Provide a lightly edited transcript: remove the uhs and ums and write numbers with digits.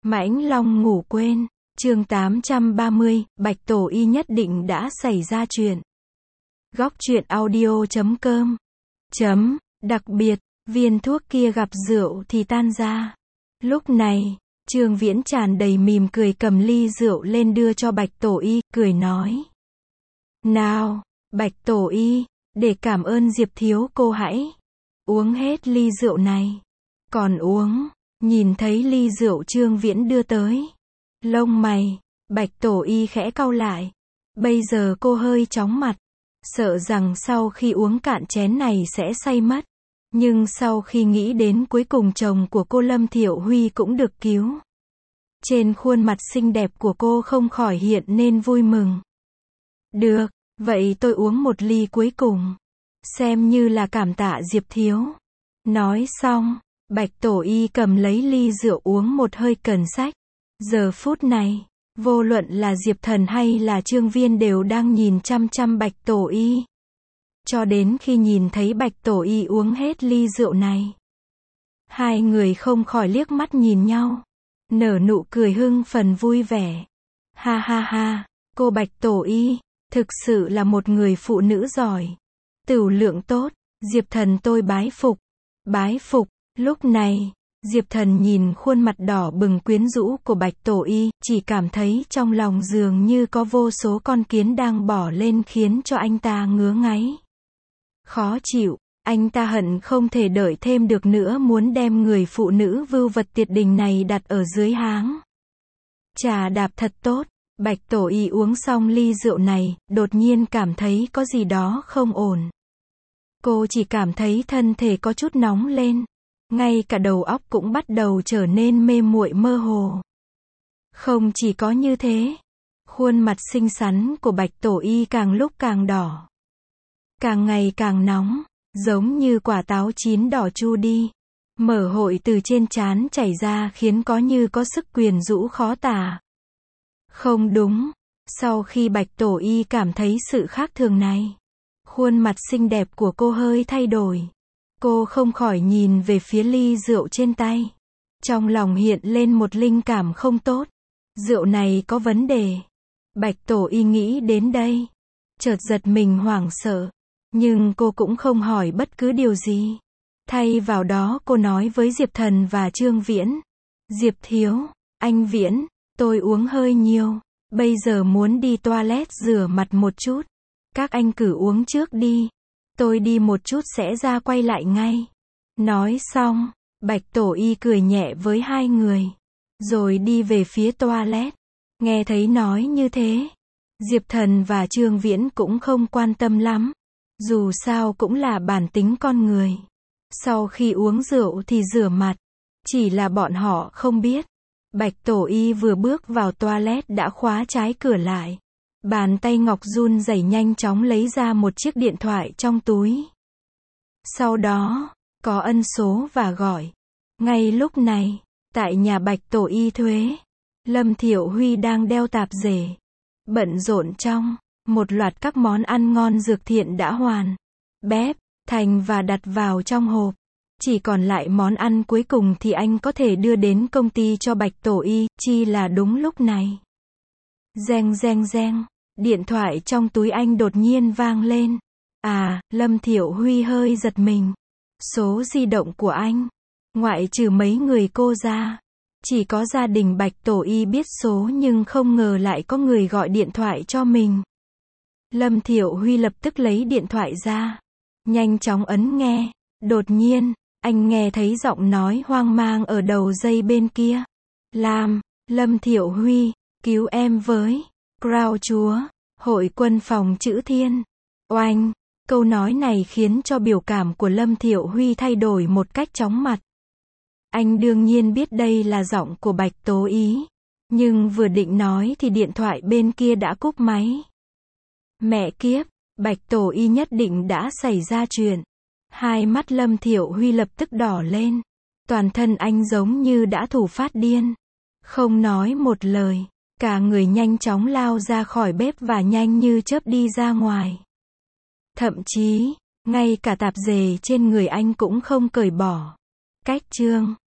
Mãnh Long ngủ quên. Chương 830, Bạch Tổ Y nhất định đã xảy ra chuyện. Góc truyện audio.com. Đặc biệt, viên thuốc kia gặp rượu thì tan ra. Lúc này, Trương Viễn tràn đầy mỉm cười cầm ly rượu lên đưa cho Bạch Tổ Y, cười nói. Nào, Bạch Tổ Y, để cảm ơn Diệp thiếu cô hãy uống hết ly rượu này. Còn uống, nhìn thấy ly rượu Trương Viễn đưa tới. Lông mày, Bạch Tổ Y khẽ cau lại. Bây giờ cô hơi chóng mặt. Sợ rằng sau khi uống cạn chén này sẽ say mất. Nhưng sau khi nghĩ đến cuối cùng chồng của cô Lâm Thiệu Huy cũng được cứu. Trên khuôn mặt xinh đẹp của cô không khỏi hiện nên vui mừng. Được, vậy tôi uống một ly cuối cùng. Xem như là cảm tạ Diệp thiếu. Nói xong, Bạch Tổ Y cầm lấy ly rượu uống một hơi cẩn sách. Giờ phút này, vô luận là Diệp Thần hay là Trương Viên đều đang nhìn chăm chăm Bạch Tổ Y. Cho đến khi nhìn thấy Bạch Tổ Y uống hết ly rượu này. Hai người không khỏi liếc mắt nhìn nhau. Nở nụ cười hưng phấn vui vẻ. Ha ha ha, cô Bạch Tổ Y, thực sự là một người phụ nữ giỏi. Tửu lượng tốt, Diệp Thần tôi bái phục. Bái phục, lúc này, Diệp Thần nhìn khuôn mặt đỏ bừng quyến rũ của Bạch Tổ Y, chỉ cảm thấy trong lòng dường như có vô số con kiến đang bỏ lên khiến cho anh ta ngứa ngáy. Khó chịu, anh ta hận không thể đợi thêm được nữa muốn đem người phụ nữ vưu vật tuyệt đình này đặt ở dưới háng. Trà đạp thật tốt, Bạch Tổ Y uống xong ly rượu này, đột nhiên cảm thấy có gì đó không ổn. Cô chỉ cảm thấy thân thể có chút nóng lên. Ngay cả đầu óc cũng bắt đầu trở nên mê muội mơ hồ. Không chỉ có như thế, khuôn mặt xinh xắn của Bạch Tổ Y càng lúc càng đỏ. Càng ngày càng nóng, giống như quả táo chín đỏ chu đi. Mở hội từ trên trán chảy ra khiến có như có sức quyến rũ khó tả. Không đúng, sau khi Bạch Tổ Y cảm thấy sự khác thường này, khuôn mặt xinh đẹp của cô hơi thay đổi. Cô không khỏi nhìn về phía ly rượu trên tay. Trong lòng hiện lên một linh cảm không tốt. Rượu này có vấn đề. Bạch Tổ Y nghĩ đến đây. Chợt giật mình hoảng sợ. Nhưng cô cũng không hỏi bất cứ điều gì. Thay vào đó cô nói với Diệp Thần và Trương Viễn. Diệp thiếu, anh Viễn, tôi uống hơi nhiều. Bây giờ muốn đi toilet rửa mặt một chút. Các anh cứ uống trước đi. Tôi đi một chút sẽ ra quay lại ngay. Nói xong, Bạch Tổ Y cười nhẹ với hai người. Rồi đi về phía toilet. Nghe thấy nói như thế. Diệp Thần và Trương Viễn cũng không quan tâm lắm. Dù sao cũng là bản tính con người. Sau khi uống rượu thì rửa mặt. Chỉ là bọn họ không biết. Bạch Tổ Y vừa bước vào toilet đã khóa trái cửa lại. Bàn tay ngọc run rẩy nhanh chóng lấy ra một chiếc điện thoại trong túi. Sau đó, có ân số và gọi. Ngay lúc này, tại nhà Bạch Tổ Y thuế, Lâm Thiệu Huy đang đeo tạp dề. Bận rộn trong, một loạt các món ăn ngon dược thiện đã hoàn. Bếp, thành và đặt vào trong hộp. Chỉ còn lại món ăn cuối cùng thì anh có thể đưa đến công ty cho Bạch Tổ Y, chi là đúng lúc này. Reng reng reng. Điện thoại trong túi anh đột nhiên vang lên. À, Lâm Thiệu Huy hơi giật mình. Số di động của anh. Ngoại trừ mấy người cô ra. Chỉ có gia đình Bạch Tổ Y biết số nhưng không ngờ lại có người gọi điện thoại cho mình. Lâm Thiệu Huy lập tức lấy điện thoại ra. Nhanh chóng ấn nghe. Đột nhiên, anh nghe thấy giọng nói hoang mang ở đầu dây bên kia. Lâm Thiệu Huy, cứu em với. Crown chúa, hội quân phòng chữ thiên. Oanh, câu nói này khiến cho biểu cảm của Lâm Thiệu Huy thay đổi một cách chóng mặt. Anh đương nhiên biết đây là giọng của Bạch Tổ Y. Nhưng vừa định nói thì điện thoại bên kia đã cúp máy. Mẹ kiếp, Bạch Tổ Y nhất định đã xảy ra chuyện. Hai mắt Lâm Thiệu Huy lập tức đỏ lên. Toàn thân anh giống như đã thủ phát điên. Không nói một lời. Cả người nhanh chóng lao ra khỏi bếp và nhanh như chớp đi ra ngoài. Thậm chí, ngay cả tạp dề trên người anh cũng không cởi bỏ. Cách chương